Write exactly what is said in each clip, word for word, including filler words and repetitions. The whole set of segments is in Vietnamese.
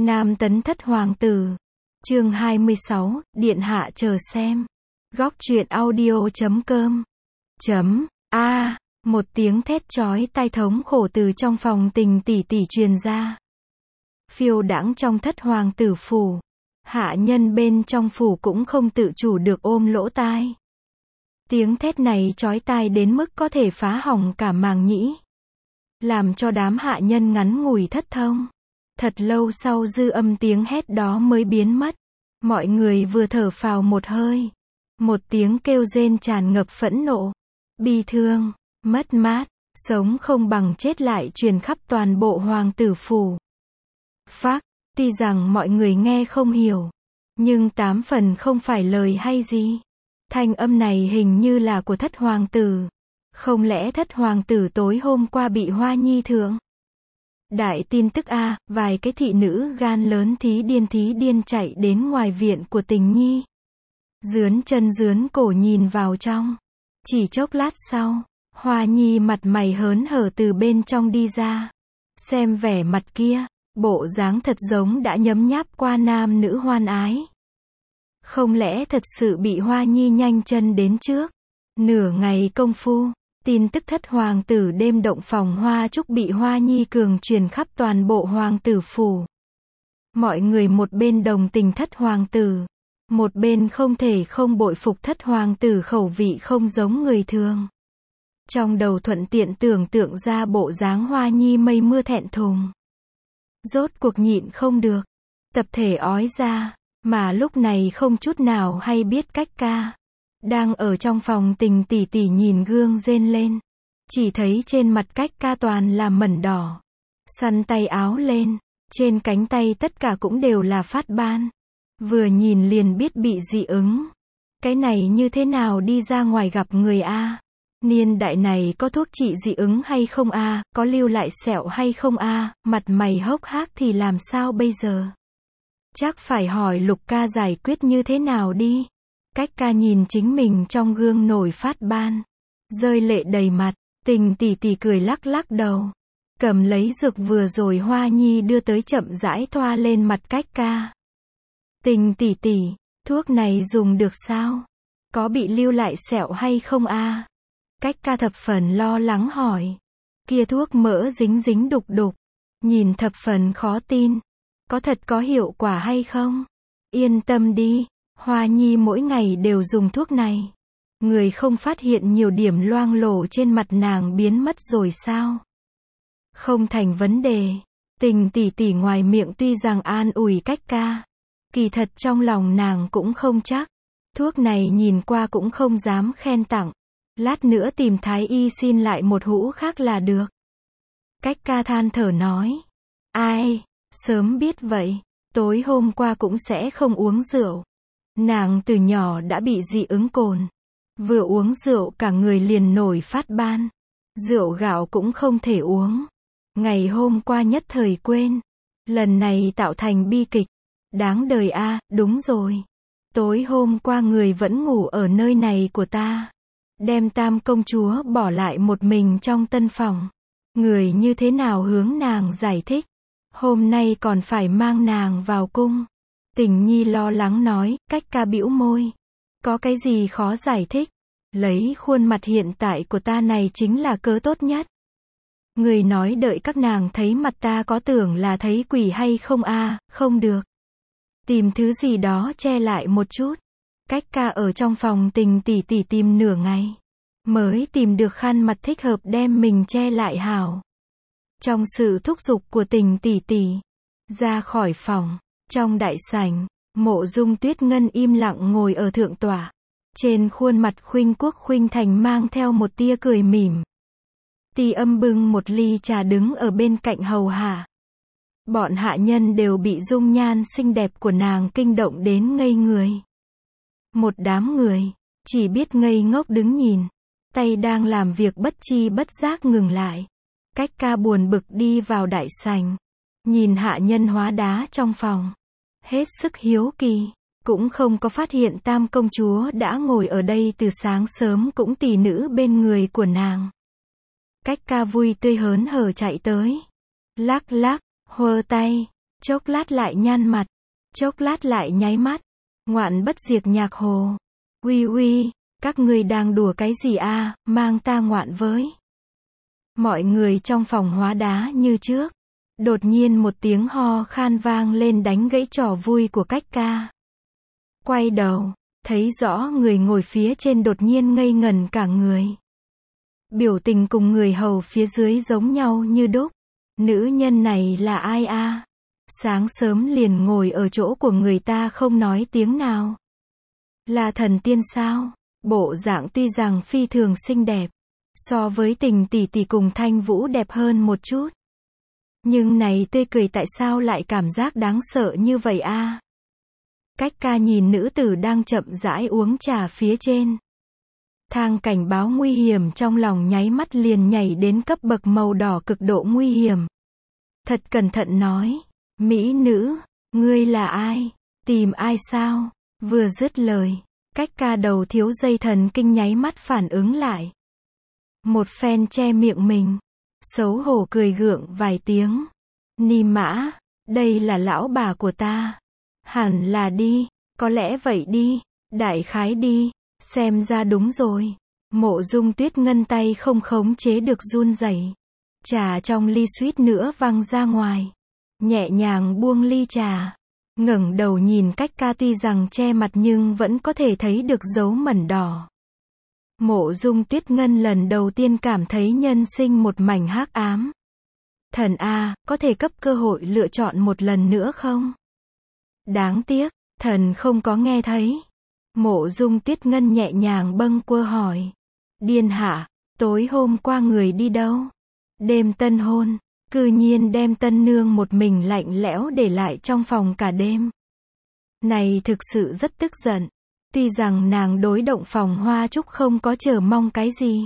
Nam tấn thất hoàng tử. Chương hai mươi sáu, điện hạ chờ xem. Góc truyện audio chấm com. Chấm, a, một tiếng thét chói tai thống khổ từ trong phòng Tình tỷ tỷ truyền ra. Phiêu đãng trong thất hoàng tử phủ. Hạ nhân bên trong phủ cũng không tự chủ được ôm lỗ tai. Tiếng thét này chói tai đến mức có thể phá hỏng cả màng nhĩ. Làm cho đám hạ nhân ngắn ngủi thất thông. Thật lâu sau dư âm tiếng hét đó mới biến mất. Mọi người vừa thở phào một hơi. Một tiếng kêu rên tràn ngập phẫn nộ, bi thương, mất mát, sống không bằng chết lại truyền khắp toàn bộ hoàng tử phủ. Phác, tuy rằng mọi người nghe không hiểu, nhưng tám phần không phải lời hay gì. Thanh âm này hình như là của thất hoàng tử. Không lẽ thất hoàng tử tối hôm qua bị Hoa Nhi thượng? Đại tin tức a, vài cái thị nữ gan lớn thí điên thí điên chạy đến ngoài viện của Tình Nhi. Dướn chân dướn cổ nhìn vào trong. Chỉ chốc lát sau, Hoa Nhi mặt mày hớn hở từ bên trong đi ra. Xem vẻ mặt kia, bộ dáng thật giống đã nhấm nháp qua nam nữ hoan ái. Không lẽ thật sự bị Hoa Nhi nhanh chân đến trước? Nửa ngày công phu, tin tức thất hoàng tử đêm động phòng hoa trúc bị Hoa Nhi cường truyền khắp toàn bộ hoàng tử phủ. Mọi người một bên đồng tình thất hoàng tử, một bên không thể không bội phục thất hoàng tử khẩu vị không giống người thường. Trong đầu thuận tiện tưởng tượng ra bộ dáng Hoa Nhi mây mưa thẹn thùng. Rốt cuộc nhịn không được, tập thể ói ra, mà lúc này không chút nào hay biết cách ca. Đang ở trong phòng Tình tỷ tỷ nhìn gương rên lên. Chỉ thấy trên mặt cách ca toàn là mẩn đỏ. Săn tay áo lên, trên cánh tay tất cả cũng đều là phát ban. Vừa nhìn liền biết bị dị ứng. Cái này như thế nào đi ra ngoài gặp người a? Niên đại này có thuốc trị dị ứng hay không a? Có lưu lại sẹo hay không a? Mặt mày hốc hác thì làm sao bây giờ? Chắc phải hỏi Lục ca giải quyết như thế nào đi. Cách ca nhìn chính mình trong gương nổi phát ban, rơi lệ đầy mặt. Tình tỷ tỷ cười lắc lắc đầu, cầm lấy dược vừa rồi Hoa Nhi đưa tới chậm rãi thoa lên mặt cách ca. Tình tỷ tỷ, thuốc này dùng được sao? Có bị lưu lại sẹo hay không a? Cách ca thập phần lo lắng hỏi. Kia thuốc mỡ dính dính đục đục, nhìn thập phần khó tin. Có thật có hiệu quả hay không? Yên tâm đi, Hoa Nhi mỗi ngày đều dùng thuốc này. Người không phát hiện nhiều điểm loang lổ trên mặt nàng biến mất rồi sao? Không thành vấn đề. Tình tỷ tỷ ngoài miệng tuy rằng an ủi cách ca, kỳ thật trong lòng nàng cũng không chắc. Thuốc này nhìn qua cũng không dám khen tặng. Lát nữa tìm thái y xin lại một hũ khác là được. Cách ca than thở nói. Ai, sớm biết vậy, tối hôm qua cũng sẽ không uống rượu. Nàng từ nhỏ đã bị dị ứng cồn. Vừa uống rượu cả người liền nổi phát ban. Rượu gạo cũng không thể uống. Ngày hôm qua nhất thời quên. Lần này tạo thành bi kịch. Đáng đời a, đúng rồi. Tối hôm qua người vẫn ngủ ở nơi này của ta. Đem Tam công chúa bỏ lại một mình trong tân phòng. Người như thế nào hướng nàng giải thích. Hôm nay còn phải mang nàng vào cung. Tình Nhi lo lắng nói, cách ca bĩu môi. Có cái gì khó giải thích? Lấy khuôn mặt hiện tại của ta này chính là cớ tốt nhất. Người nói đợi các nàng thấy mặt ta có tưởng là thấy quỷ hay không a? Không được. Tìm thứ gì đó che lại một chút. Cách ca ở trong phòng Tình tỷ tỷ tìm nửa ngày. Mới tìm được khăn mặt thích hợp đem mình che lại hảo. Trong sự thúc giục của Tình tỷ tỷ. Ra khỏi phòng. Trong đại sảnh, Mộ Dung Tuyết Ngân im lặng ngồi ở thượng tọa. Trên khuôn mặt khuynh quốc khuynh thành mang theo một tia cười mỉm. Ti Âm bưng một ly trà đứng ở bên cạnh hầu hạ. Bọn hạ nhân đều bị dung nhan xinh đẹp của nàng kinh động đến ngây người. Một đám người, chỉ biết ngây ngốc đứng nhìn. Tay đang làm việc bất chi bất giác ngừng lại. Cách ca buồn bực đi vào đại sảnh. Nhìn hạ nhân hóa đá trong phòng. Hết sức hiếu kỳ. Cũng không có phát hiện Tam công chúa đã ngồi ở đây từ sáng sớm cũng tỷ nữ bên người của nàng. Cách ca vui tươi hớn hở chạy tới. Lắc lắc, huơ tay. chốc lát lại nhăn mặt, chốc lát lại nháy mắt. Ngoạn bất diệt nhạc hồ. Uy uy, các ngươi đang đùa cái gì a, mang ta ngoạn với. Mọi người trong phòng hóa đá như trước. Đột nhiên một tiếng ho khan vang lên đánh gãy trò vui của cách ca. Quay đầu, thấy rõ người ngồi phía trên đột nhiên ngây ngẩn cả người. Biểu tình cùng người hầu phía dưới giống nhau như đúc. Nữ nhân này là ai a? Sáng sớm liền ngồi ở chỗ của người ta không nói tiếng nào. Là thần tiên sao? Bộ dạng tuy rằng phi thường xinh đẹp. So với Tình tỷ tỷ cùng Thanh Vũ đẹp hơn một chút. Nhưng này tươi cười tại sao lại cảm giác đáng sợ như vậy a? Cách ca nhìn nữ tử đang chậm rãi uống trà phía trên. Thang cảnh báo nguy hiểm trong lòng nháy mắt liền nhảy đến cấp bậc màu đỏ cực độ nguy hiểm. Thật cẩn thận nói, mỹ nữ, ngươi là ai? Tìm ai sao? Vừa dứt lời, cách ca đầu thiếu dây thần kinh nháy mắt phản ứng lại. Một phen che miệng mình, xấu hổ cười gượng vài tiếng. Ni mã, đây là lão bà của ta. Hẳn là đi, có lẽ vậy đi, đại khái đi, xem ra đúng rồi. Mộ Dung Tuyết Ngân tay không khống chế được run rẩy. Trà trong ly suýt nữa văng ra ngoài. Nhẹ nhàng buông ly trà. Ngẩng đầu nhìn cách ca tuy rằng che mặt nhưng vẫn có thể thấy được dấu mẩn đỏ. Mộ Dung Tuyết Ngân lần đầu tiên cảm thấy nhân sinh một mảnh hắc ám. Thần a, có thể cấp cơ hội lựa chọn một lần nữa không? Đáng tiếc, thần không có nghe thấy. Mộ Dung Tuyết Ngân nhẹ nhàng bâng quơ hỏi. Điên hạ, tối hôm qua người đi đâu? Đêm tân hôn, cư nhiên đem tân nương một mình lạnh lẽo để lại trong phòng cả đêm. Này thực sự rất tức giận. Tuy rằng nàng đối động phòng hoa trúc không có chờ mong cái gì.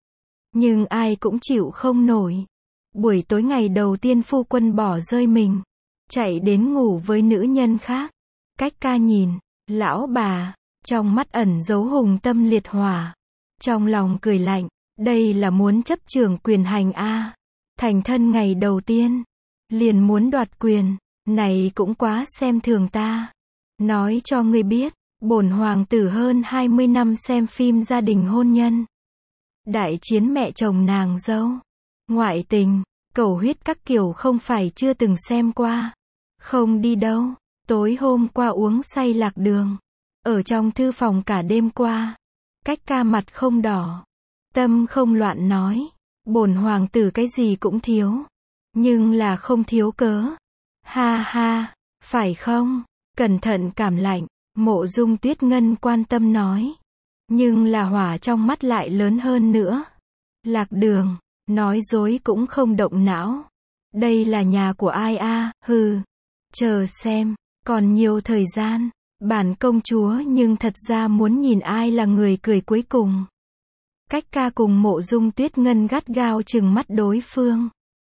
Nhưng ai cũng chịu không nổi. Buổi tối ngày đầu tiên phu quân bỏ rơi mình. Chạy đến ngủ với nữ nhân khác. Cách ca nhìn, lão bà, trong mắt ẩn dấu hùng tâm liệt hỏa. Trong lòng cười lạnh, đây là muốn chấp trưởng quyền hành a. Thành thân ngày đầu tiên, liền muốn đoạt quyền, này cũng quá xem thường ta. Nói cho ngươi biết, bổn hoàng tử hơn hai mươi năm xem phim gia đình hôn nhân. Đại chiến mẹ chồng nàng dâu, ngoại tình, cầu huyết các kiểu không phải chưa từng xem qua. Không đi đâu, tối hôm qua uống say lạc đường. Ở trong thư phòng cả đêm qua. Cách ca mặt không đỏ. Tâm không loạn nói. Bổn hoàng tử cái gì cũng thiếu. Nhưng là không thiếu cớ. Ha ha, phải không? Cẩn thận cảm lạnh. Mộ Dung Tuyết Ngân quan tâm nói. Nhưng là hỏa trong mắt lại lớn hơn nữa. Lạc đường, nói dối cũng không động não. Đây là nhà của ai a? Hừ. Chờ xem, còn nhiều thời gian. Bản công chúa nhưng thật ra muốn nhìn ai là người cười cuối cùng. Cách ca cùng Mộ Dung Tuyết Ngân gắt gao chừng mắt đối phương.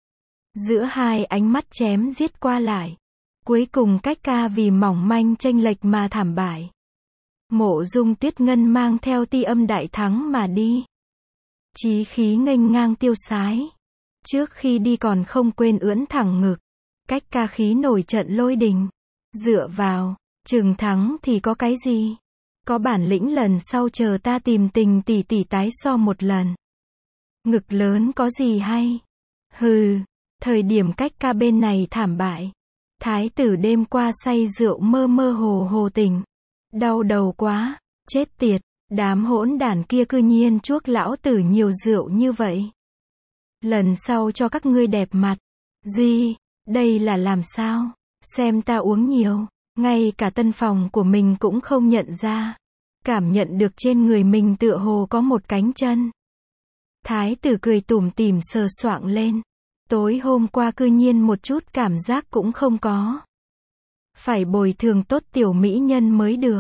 Giữa hai ánh mắt chém giết qua lại. Cuối cùng cách ca vì mỏng manh chênh lệch mà thảm bại. Mộ Dung Tuyết Ngân mang theo ti âm đại thắng mà đi. Chí khí nghênh ngang tiêu sái. Trước khi đi còn không quên ưỡn thẳng ngực. Cách ca khí nổi trận lôi đình. Dựa vào, chừng thắng thì có cái gì? Có bản lĩnh lần sau chờ ta tìm Tình tỷ tỷ tái so một lần. Ngực lớn có gì hay? Hừ, thời điểm cách ca bên này thảm bại. Thái tử đêm qua say rượu mơ mơ hồ hồ tỉnh. Đau đầu quá, chết tiệt, đám hỗn đản kia cư nhiên chuốc lão tử nhiều rượu như vậy. Lần sau cho các ngươi đẹp mặt. Gì, đây là làm sao? Xem ta uống nhiều, ngay cả tân phòng của mình cũng không nhận ra. Cảm nhận được trên người mình tựa hồ có một cánh chân. Thái tử cười tủm tỉm sờ soạng lên. Tối hôm qua cư nhiên một chút cảm giác cũng không có. Phải bồi thường tốt tiểu mỹ nhân mới được.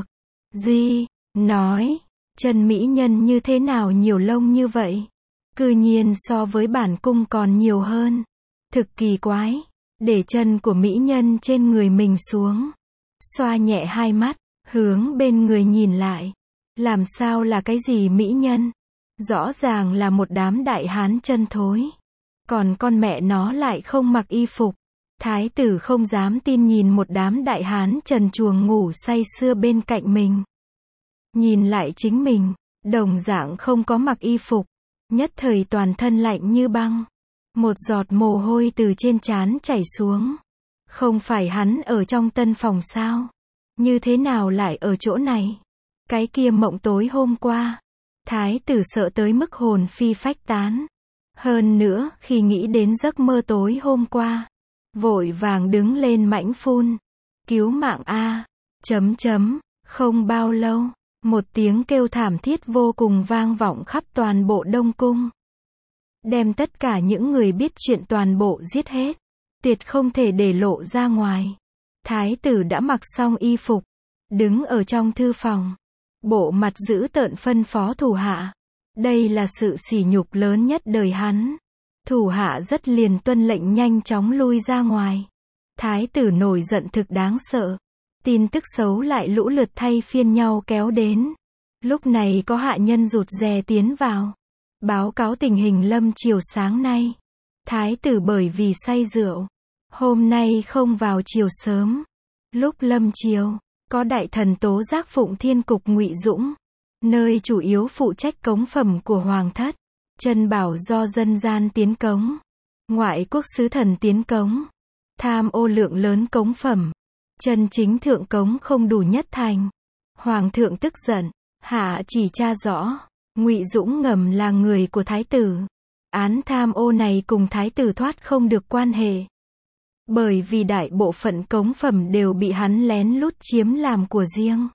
Gì? Nói, chân mỹ nhân như thế nào nhiều lông như vậy? Cư nhiên so với bản cung còn nhiều hơn. Thực kỳ quái. Để chân của mỹ nhân trên người mình xuống. Xoa nhẹ hai mắt, hướng bên người nhìn lại. Làm sao là cái gì mỹ nhân? Rõ ràng là một đám đại hán chân thối. Còn con mẹ nó lại không mặc y phục. Thái tử không dám tin nhìn một đám đại hán trần truồng ngủ say sưa bên cạnh mình. Nhìn lại chính mình, đồng dạng không có mặc y phục, nhất thời toàn thân lạnh như băng. Một giọt mồ hôi từ trên trán chảy xuống. Không phải hắn ở trong tân phòng sao? Như thế nào lại ở chỗ này? Cái kia mộng tối hôm qua. Thái tử sợ tới mức hồn phi phách tán. Hơn nữa, khi nghĩ đến giấc mơ tối hôm qua, vội vàng đứng lên mãnh phun. Cứu mạng a, chấm chấm, không bao lâu, một tiếng kêu thảm thiết vô cùng vang vọng khắp toàn bộ Đông Cung. Đem tất cả những người biết chuyện toàn bộ giết hết. Tuyệt không thể để lộ ra ngoài. Thái tử đã mặc xong y phục, đứng ở trong thư phòng. Bộ mặt dữ tợn phân phó thủ hạ. Đây là sự sỉ nhục lớn nhất đời hắn. Thủ hạ rất liền tuân lệnh nhanh chóng lui ra ngoài. Thái tử nổi giận thực đáng sợ. Tin tức xấu lại lũ lượt thay phiên nhau kéo đến. Lúc này có hạ nhân rụt rè tiến vào. Báo cáo tình hình lâm chiều sáng nay. Thái tử bởi vì say rượu, hôm nay không vào chiều sớm. Lúc lâm chiều, có đại thần tố giác Phụng Thiên Cục Ngụy Dũng, nơi chủ yếu phụ trách cống phẩm của hoàng thất, chân bảo do dân gian tiến cống, ngoại quốc sứ thần tiến cống, tham ô lượng lớn cống phẩm, chân chính thượng cống không đủ nhất thành. Hoàng thượng tức giận, hạ chỉ tra rõ, Ngụy Dũng ngầm là người của thái tử. Án tham ô này cùng thái tử thoát không được quan hệ. Bởi vì đại bộ phận cống phẩm đều bị hắn lén lút chiếm làm của riêng.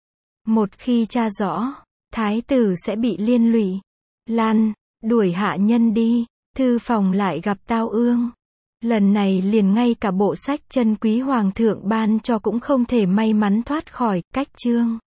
Một khi tra rõ, thái tử sẽ bị liên lụy. Lan, đuổi hạ nhân đi, thư phòng lại gặp tao ương. Lần này liền ngay cả bộ sách chân quý hoàng thượng ban cho cũng không thể may mắn thoát khỏi cách chương.